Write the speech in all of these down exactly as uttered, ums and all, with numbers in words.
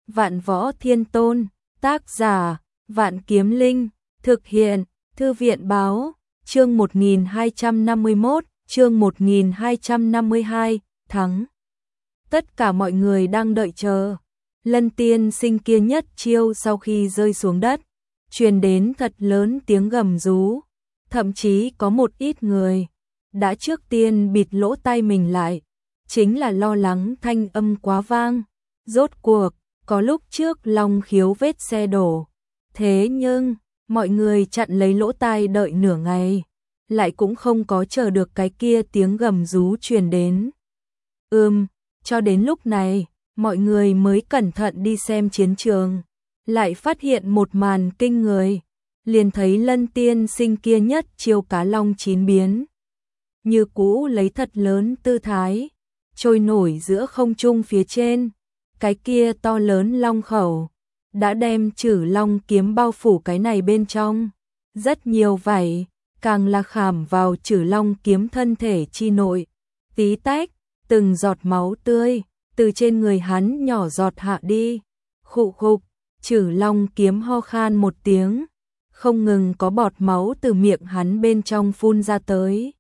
Vạn Võ Thiên Tôn, tác giả, Vạn Kiếm Linh, thực hiện, Thư viện báo, chương một nghìn hai trăm năm mươi mốt, chương một nghìn hai trăm năm mươi hai, thắng. Tất cả mọi người đang đợi chờ. Lân tiên sinh kia nhất chiêu sau khi rơi xuống đất, truyền đến thật lớn tiếng gầm rú, thậm chí có một ít người đã trước tiên bịt lỗ tai mình lại, chính là lo lắng thanh âm quá vang. Rốt cuộc, có lúc trước Long Khiếu vết xe đổ, thế nhưng mọi người chặn lấy lỗ tai đợi nửa ngày, lại cũng không có chờ được cái kia tiếng gầm rú truyền đến. Ừm, cho đến lúc này, mọi người mới cẩn thận đi xem chiến trường, lại phát hiện một màn kinh người, liền thấy Lân tiên sinh kia nhất chiêu cá long chín biến, như cũ lấy thật lớn tư thái, trôi nổi giữa không trung phía trên, cái kia to lớn long khẩu đã đem Trử Long kiếm bao phủ cái này bên trong, rất nhiều vảy, càng là khảm vào Trử Long kiếm thân thể chi nội, tí tách, từng giọt máu tươi từ trên người hắn nhỏ giọt hạ đi. Khụ khục, Trử Long kiếm ho khan một tiếng, không ngừng có bọt máu từ miệng hắn bên trong phun ra tới.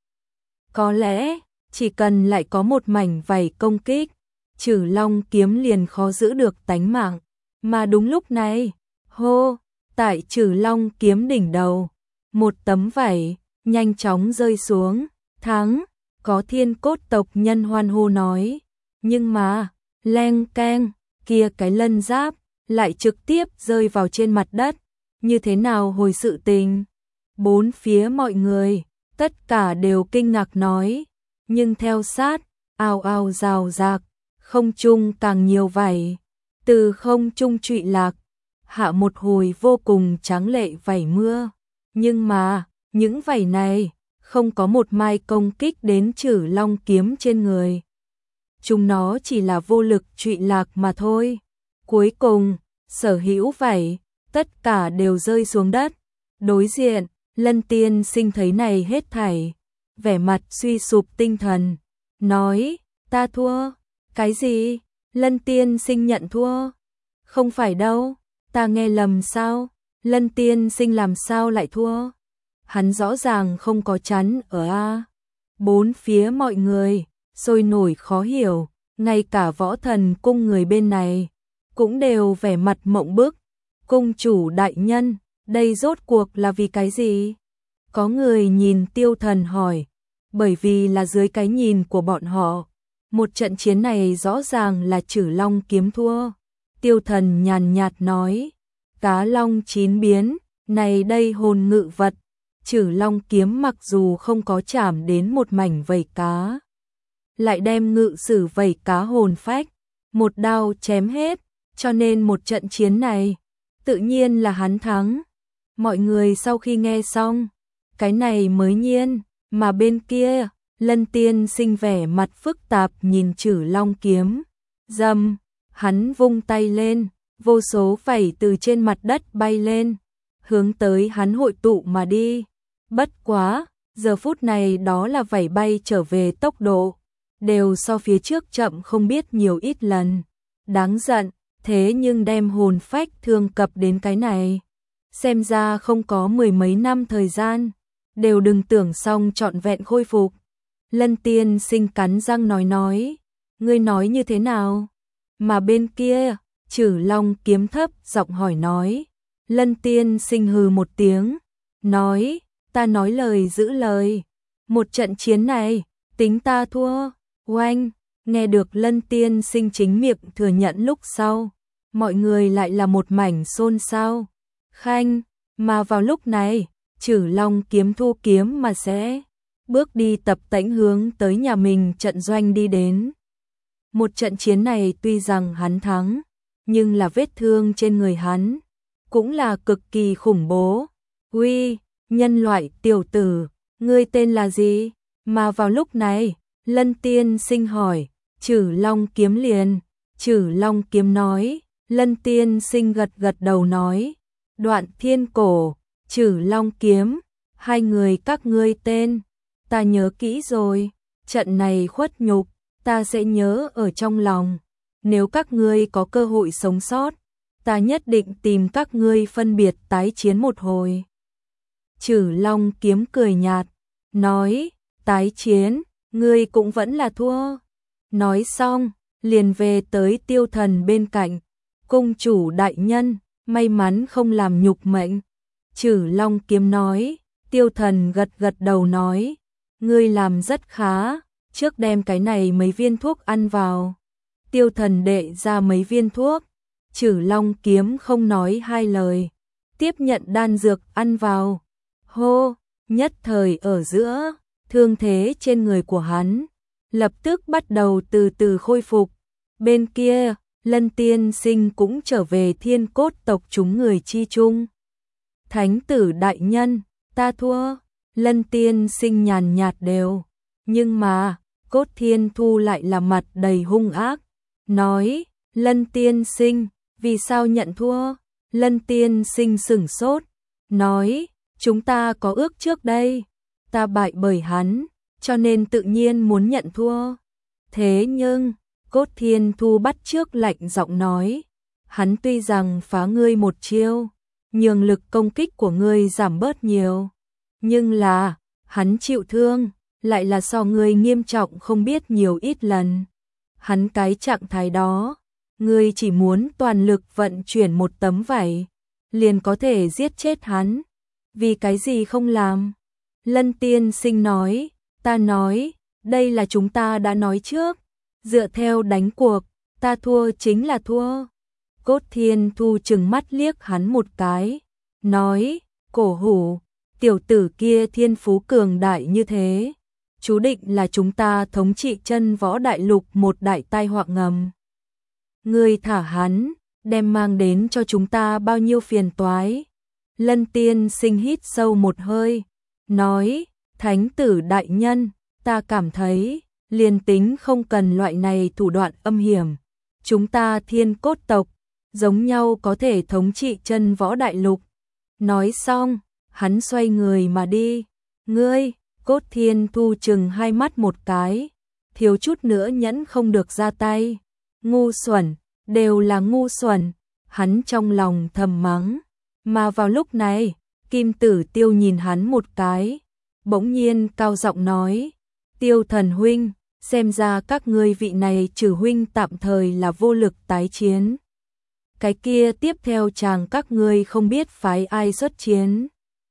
Có lẽ, chỉ cần lại có một mảnh vảy công kích, Trử Long kiếm liền khó giữ được tánh mạng. Mà đúng lúc này, hô, tại Trử Long kiếm đỉnh đầu, một tấm vảy nhanh chóng rơi xuống, thắng, có thiên cốt tộc nhân hoan hô nói. Nhưng mà, leng keng, kia cái lân giáp lại trực tiếp rơi vào trên mặt đất, như thế nào hồi sự tình? Bốn phía mọi người, tất cả đều kinh ngạc nói, nhưng theo sát, ào ào rào rạc, không trung càng nhiều vảy, từ không trung trụy lạc, hạ một hồi vô cùng tráng lệ vảy mưa. Nhưng mà, những vảy này, không có một mai công kích đến Trử Long kiếm trên người. Chúng nó chỉ là vô lực trụy lạc mà thôi. Cuối cùng, sở hữu vảy, tất cả đều rơi xuống đất. Đối diện, Lân tiên sinh thấy này hết thảy, vẻ mặt suy sụp tinh thần, nói, ta thua. Cái gì? Lân tiên sinh nhận thua? Không phải đâu, ta nghe lầm sao? Lân tiên sinh làm sao lại thua? Hắn rõ ràng không có chắn ở A. Bốn phía mọi người, sôi nổi khó hiểu, ngay cả Võ Thần cung người bên này, cũng đều vẻ mặt mộng bức. Cung chủ đại nhân, đây rốt cuộc là vì cái gì? Có người nhìn Tiêu Thần hỏi, bởi vì là dưới cái nhìn của bọn họ, một trận chiến này rõ ràng là Trử Long kiếm thua. Tiêu Thần nhàn nhạt nói, cá long chín biến, này đây hồn ngự vật, Trử Long kiếm mặc dù không có chạm đến một mảnh vảy cá, lại đem ngự sử vảy cá hồn phách, một đao chém hết, cho nên một trận chiến này, tự nhiên là hắn thắng. Mọi người sau khi nghe xong, cái này mới nhiên, mà bên kia, Lân tiên sinh vẻ mặt phức tạp nhìn Trử Long kiếm. Dầm, hắn vung tay lên, vô số vảy từ trên mặt đất bay lên, hướng tới hắn hội tụ mà đi. Bất quá, giờ phút này đó là vảy bay trở về tốc độ, đều so phía trước chậm không biết nhiều ít lần. Đáng giận, thế nhưng đem hồn phách thương cập đến cái này. Xem ra không có mười mấy năm thời gian, đều đừng tưởng xong trọn vẹn khôi phục. Lân tiên sinh cắn răng nói nói, ngươi nói như thế nào? Mà bên kia, Trử Long kiếm thấp giọng hỏi nói. Lân tiên sinh hừ một tiếng, nói, ta nói lời giữ lời, một trận chiến này, tính ta thua. Oanh, nghe được Lân tiên sinh chính miệng thừa nhận lúc sau, mọi người lại là một mảnh xôn xao. Khanh, mà vào lúc này, Trử Long kiếm thu kiếm mà sẽ bước đi tập tễnh hướng tới nhà mình trận doanh đi đến. Một trận chiến này tuy rằng hắn thắng, nhưng là vết thương trên người hắn cũng là cực kỳ khủng bố. Uy, nhân loại tiểu tử, ngươi tên là gì? Mà vào lúc này, Lân tiên sinh hỏi, Trử Long kiếm liền. Trử Long kiếm nói, Lân tiên sinh gật gật đầu nói, Đoạn Thiên Cổ, Trử Long kiếm, hai người các ngươi tên, ta nhớ kỹ rồi, trận này khuất nhục, ta sẽ nhớ ở trong lòng. nếu các ngươi có cơ hội sống sót, ta nhất định tìm các ngươi phân biệt tái chiến một hồi. Trử Long Kiếm cười nhạt, nói, tái chiến, ngươi cũng vẫn là thua. Nói xong, liền về tới Tiêu Thần bên cạnh, cung chủ đại nhân, may mắn không làm nhục mệnh. Trử Long Kiếm nói, Tiêu Thần gật gật đầu nói, ngươi làm rất khá, trước đem cái này mấy viên thuốc ăn vào. Tiêu Thần đệ ra mấy viên thuốc, Trử Long Kiếm không nói hai lời, tiếp nhận đan dược ăn vào. Hô, nhất thời ở giữa, thương thế trên người của hắn lập tức bắt đầu từ từ khôi phục. Bên kia, Lân Tiên Sinh cũng trở về Thiên Cốt tộc chúng người chi chung. Thánh tử đại nhân, ta thua. Lân Tiên Sinh nhàn nhạt đều, nhưng mà Cốt Thiên Thu lại là mặt đầy hung ác, nói, Lân Tiên Sinh, vì sao nhận thua? Lân Tiên Sinh sửng sốt, nói, chúng ta có ước trước đây, ta bại bởi hắn, cho nên tự nhiên muốn nhận thua. Thế nhưng, Cốt Thiên Thu bắt trước lạnh giọng nói, hắn tuy rằng phá ngươi một chiêu, nhường lực công kích của ngươi giảm bớt nhiều, nhưng là, hắn chịu thương, lại là so ngươi nghiêm trọng không biết nhiều ít lần. Hắn cái trạng thái đó, ngươi chỉ muốn toàn lực vận chuyển một tấm vải, liền có thể giết chết hắn. Vì cái gì không làm? Lân Tiên Sinh nói, ta nói, đây là chúng ta đã nói trước, dựa theo đánh cuộc, ta thua chính là thua. Cốt Thiên Thu trừng mắt liếc hắn một cái, nói, cổ hủ, tiểu tử kia thiên phú cường đại như thế, chú định là chúng ta thống trị chân võ đại lục một đại tai họa ngầm. Ngươi thả hắn, đem mang đến cho chúng ta bao nhiêu phiền toái. Lân Tiên Sinh hít sâu một hơi, nói, thánh tử đại nhân, ta cảm thấy, liền tính không cần loại này thủ đoạn âm hiểm, chúng ta Thiên Cốt tộc, giống nhau có thể thống trị chân võ đại lục. Nói xong, hắn xoay người mà đi. Ngươi, Cốt Thiên Thu chừng hai mắt một cái, thiếu chút nữa nhẫn không được ra tay. Ngu xuẩn, đều là ngu xuẩn, hắn trong lòng thầm mắng. Mà vào lúc này, Kim Tử Tiêu nhìn hắn một cái, bỗng nhiên cao giọng nói, Tiêu Thần huynh, xem ra các ngươi vị này trừ huynh tạm thời là vô lực tái chiến. Cái kia tiếp theo chàng các ngươi không biết phái ai xuất chiến.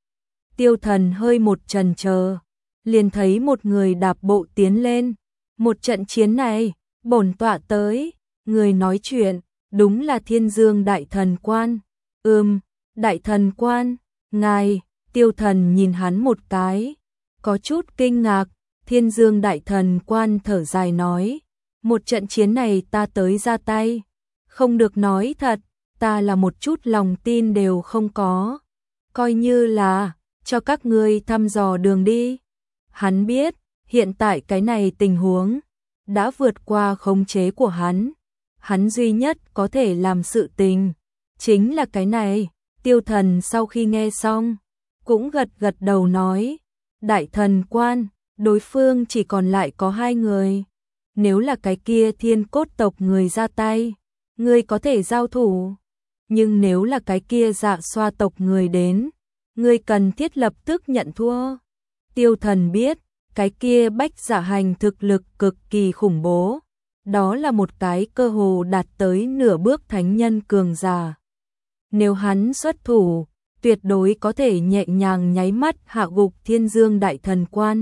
Tiêu Thần hơi một chần chờ, liền thấy một người đạp bộ tiến lên. Một trận chiến này, bổn tọa tới, người nói chuyện, đúng là Thiên Dương Đại Thần Quan. Ừm, Đại Thần Quan, ngài. Tiêu Thần nhìn hắn một cái, có chút kinh ngạc. Thiên Dương Đại Thần Quan thở dài nói, một trận chiến này ta tới ra tay, không được nói thật, ta là một chút lòng tin đều không có, coi như là cho các ngươi thăm dò đường đi. Hắn biết, hiện tại cái này tình huống đã vượt qua khống chế của hắn, hắn duy nhất có thể làm sự tình chính là cái này. Tiêu Thần sau khi nghe xong, cũng gật gật đầu nói, Đại Thần Quan, đối phương chỉ còn lại có hai người, nếu là cái kia Thiên Cốt tộc người ra tay, ngươi có thể giao thủ, nhưng nếu là cái kia Dạ Xoa tộc người đến, ngươi cần thiết lập tức nhận thua. Tiêu Thần biết, cái kia Bách Dạ Hành thực lực cực kỳ khủng bố, đó là một cái cơ hồ đạt tới nửa bước thánh nhân cường giả. Nếu hắn xuất thủ, tuyệt đối có thể nhẹ nhàng nháy mắt hạ gục Thiên Dương Đại Thần Quan.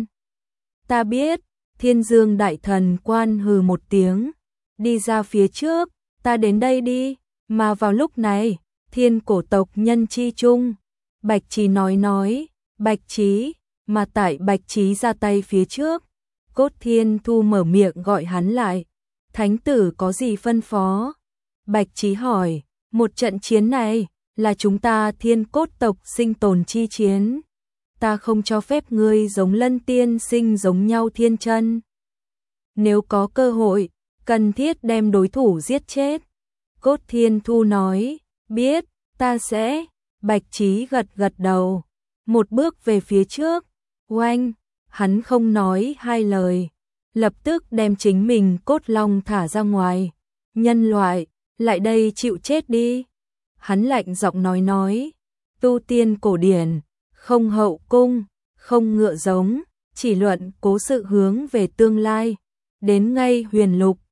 Ta biết. Thiên Dương Đại Thần Quan hừ một tiếng, đi ra phía trước, ta đến đây đi. Mà vào lúc này, Thiên Cổ tộc nhân chi chung, Bạch Trí nói nói, Bạch Trí, mà tại Bạch Trí ra tay phía trước, Cốt Thiên Thu mở miệng gọi hắn lại. Thánh tử có gì phân phó? Bạch Trí hỏi, một trận chiến này là chúng ta Thiên Cốt tộc sinh tồn chi chiến. Ta không cho phép ngươi giống Lân Tiên Sinh giống nhau thiên chân. Nếu có cơ hội, cần thiết đem đối thủ giết chết. Cốt Thiên Thu nói, biết, ta sẽ. Bạch Trí gật gật đầu, một bước về phía trước. Oanh, hắn không nói hai lời, lập tức đem chính mình cốt long thả ra ngoài, Nhân loại, lại đây chịu chết đi. Hắn lạnh giọng nói nói, tu tiên cổ điển, không hậu cung, không ngựa giống, chỉ luận cố sự hướng về tương lai. Đến ngay huyền lục,